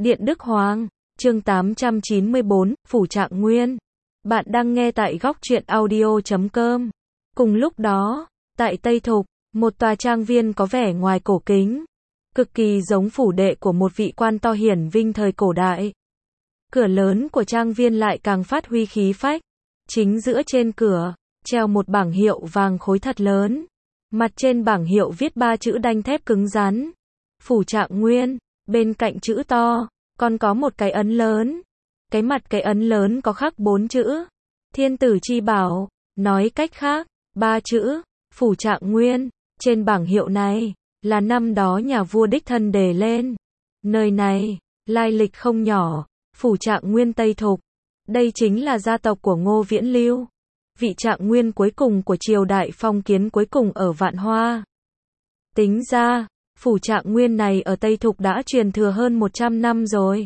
Điện Đức Hoàng, chương 894, Phủ Trạng Nguyên. Bạn đang nghe tại góc truyện audio.com. Cùng lúc đó, tại Tây Thục, một tòa trang viên có vẻ ngoài cổ kính, cực kỳ giống phủ đệ của một vị quan to hiển vinh thời cổ đại. Cửa lớn của trang viên lại càng phát huy khí phách. Chính giữa trên cửa, treo một bảng hiệu vàng khối thật lớn. Mặt trên bảng hiệu viết 3 chữ đanh thép cứng rắn. Phủ Trạng Nguyên. Bên cạnh chữ to, còn có một cái ấn lớn. Cái mặt cái ấn lớn có khắc 4 chữ. Thiên tử chi bảo. Nói cách khác, 3 chữ, Phủ Trạng Nguyên. Trên bảng hiệu này, là năm đó nhà vua đích thân đề lên. Nơi này, lai lịch không nhỏ. Phủ Trạng Nguyên Tây Thục. Đây chính là gia tộc của Ngô Viễn Lưu. Vị trạng nguyên cuối cùng của triều đại phong kiến cuối cùng ở Vạn Hoa. Tính ra, phủ Trạng Nguyên này ở Tây Thục đã truyền thừa hơn 100 năm rồi.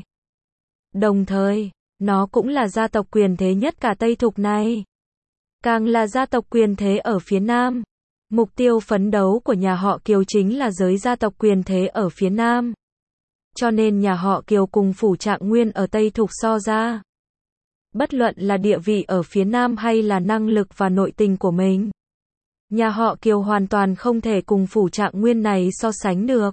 Đồng thời, nó cũng là gia tộc quyền thế nhất cả Tây Thục này. Càng là gia tộc quyền thế ở phía Nam. Mục tiêu phấn đấu của nhà họ Kiều chính là giới gia tộc quyền thế ở phía Nam. Cho nên nhà họ Kiều cùng phủ Trạng Nguyên ở Tây Thục so ra. Bất luận là địa vị ở phía Nam hay là năng lực và nội tình của mình, nhà họ Kiều hoàn toàn không thể cùng phủ Trạng Nguyên này so sánh được.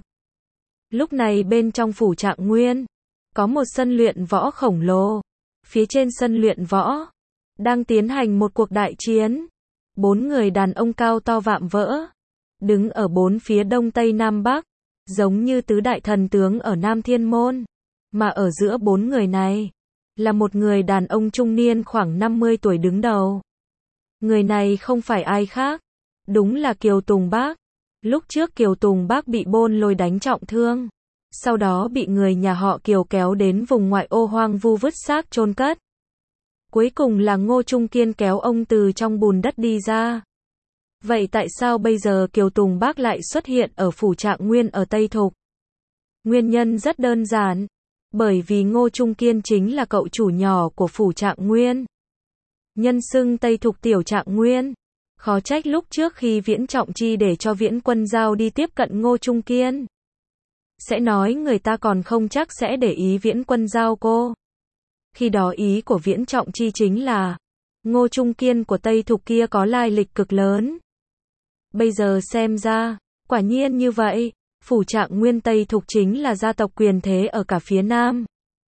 Lúc này bên trong phủ Trạng Nguyên, có một sân luyện võ khổng lồ. Phía trên sân luyện võ, đang tiến hành một cuộc đại chiến. 4 người đàn ông cao to vạm vỡ, đứng ở 4 phía đông tây nam bắc, giống như tứ đại thần tướng ở Nam Thiên Môn. Mà ở giữa 4 người này, là một người đàn ông trung niên khoảng 50 tuổi đứng đầu. Người này không phải ai khác, đúng là Kiều Tùng Bác. Lúc trước Kiều Tùng Bác bị Bôn Lôi đánh trọng thương, sau đó bị người nhà họ Kiều kéo đến vùng ngoại ô hoang vu vứt xác chôn cất. Cuối cùng là Ngô Trung Kiên kéo ông từ trong bùn đất đi ra. Vậy tại sao bây giờ Kiều Tùng Bác lại xuất hiện ở phủ Trạng Nguyên ở Tây Thục? Nguyên nhân rất đơn giản. Bởi vì Ngô Trung Kiên chính là cậu chủ nhỏ của phủ Trạng Nguyên. Nhân xưng Tây Thục tiểu Trạng Nguyên. Khó trách lúc trước khi Viễn Trọng Chi để cho Viễn Quân Giao đi tiếp cận Ngô Trung Kiên, sẽ nói người ta còn không chắc sẽ để ý Viễn Quân Giao cô. Khi đó ý của Viễn Trọng Chi chính là Ngô Trung Kiên của Tây Thục kia có lai lịch cực lớn. Bây giờ xem ra, quả nhiên như vậy. Phủ Trạng Nguyên Tây Thục chính là gia tộc quyền thế ở cả phía Nam.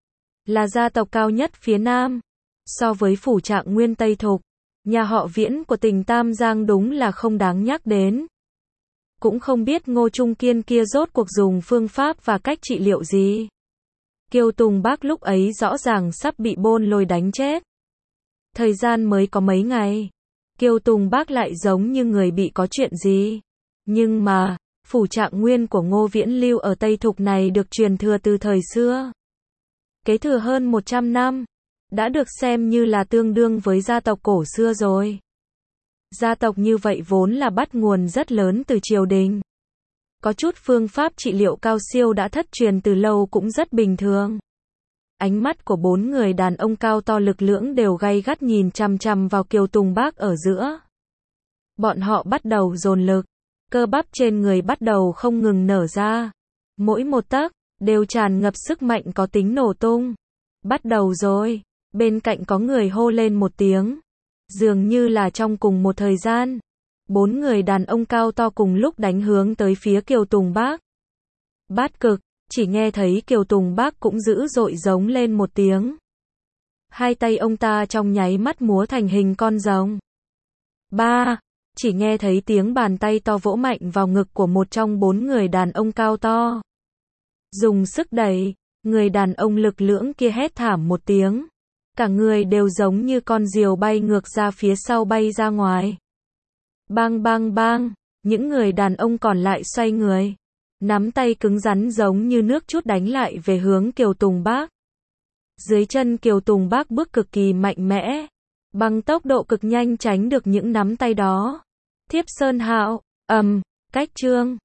Là gia tộc cao nhất phía Nam. So với phủ Trạng Nguyên Tây Thục, nhà họ Viễn của tỉnh Tam Giang đúng là không đáng nhắc đến. Cũng không biết Ngô Trung Kiên kia rốt cuộc dùng phương pháp và cách trị liệu gì. Kiều Tùng Bác lúc ấy rõ ràng sắp bị Bôn Lôi đánh chết. Thời gian mới có mấy ngày, Kiều Tùng Bác lại giống như người bị có chuyện gì. Nhưng mà, phủ Trạng Nguyên của Ngô Viễn Lưu ở Tây Thục này được truyền thừa từ thời xưa. Kế thừa hơn 100 năm, đã được xem như là tương đương với gia tộc cổ xưa rồi. Gia tộc như vậy vốn là bắt nguồn rất lớn từ triều đình. Có chút phương pháp trị liệu cao siêu đã thất truyền từ lâu cũng rất bình thường. Ánh mắt của 4 người đàn ông cao to lực lưỡng đều gay gắt nhìn chằm chằm vào Kiều Tùng Bác ở giữa. Bọn họ bắt đầu dồn lực. Cơ bắp trên người bắt đầu không ngừng nở ra. Mỗi một tấc đều tràn ngập sức mạnh có tính nổ tung. Bắt đầu rồi. Bên cạnh có người hô lên một tiếng. Dường như là trong cùng một thời gian, 4 người đàn ông cao to cùng lúc đánh hướng tới phía Kiều Tùng Bác. Bát cực, chỉ nghe thấy Kiều Tùng Bác cũng dữ dội giống lên một tiếng. Hai tay ông ta trong nháy mắt múa thành hình con rồng. Ba, chỉ nghe thấy tiếng bàn tay to vỗ mạnh vào ngực của một trong 4 người đàn ông cao to. Dùng sức đẩy, người đàn ông lực lưỡng kia hét thảm một tiếng. Cả người đều giống như con diều bay ngược ra phía sau bay ra ngoài. Bang bang bang, những người đàn ông còn lại xoay người. Nắm tay cứng rắn giống như nước trút đánh lại về hướng Kiều Tùng Bác. Dưới chân Kiều Tùng Bác bước cực kỳ mạnh mẽ. Bằng tốc độ cực nhanh tránh được những nắm tay đó. Thiếp Sơn Hạo, cách chương.